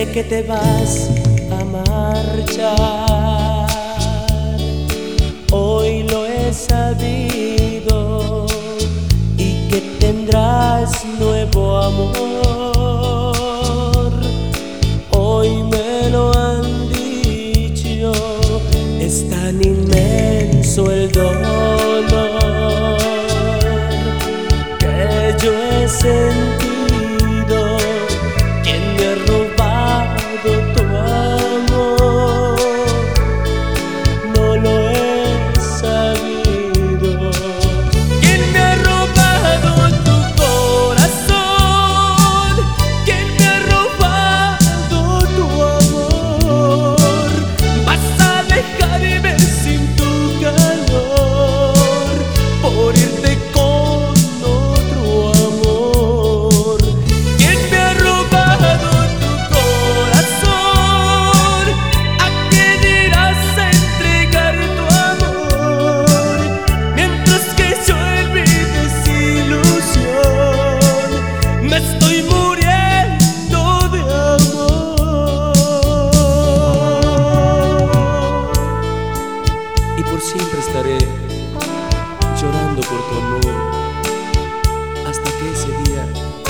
sé que te vas a marchar. Hoy lo he sabido y que tendrás nuevo amor. Hoy me lo han dicho, es tan inmenso el dolor que yo he sentido. ¿Quién me ha robado tu amor? No lo he sabido. ¿Quién me ha robado tu corazón? ¿Quién me ha robado tu amor? Vas a dejarme sin tu calor por irte con otro amor. ¿Quién me ha robado tu corazón? ¿A quién irás a entregar tu amor? Mientras que yo en mi desilusión me estoy muriendo de amor. Y por siempre estaré llorando por tu amor hasta que ese día